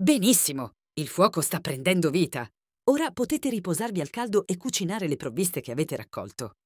Benissimo! Il fuoco sta prendendo vita. Ora potete riposarvi al caldo e cucinare le provviste che avete raccolto.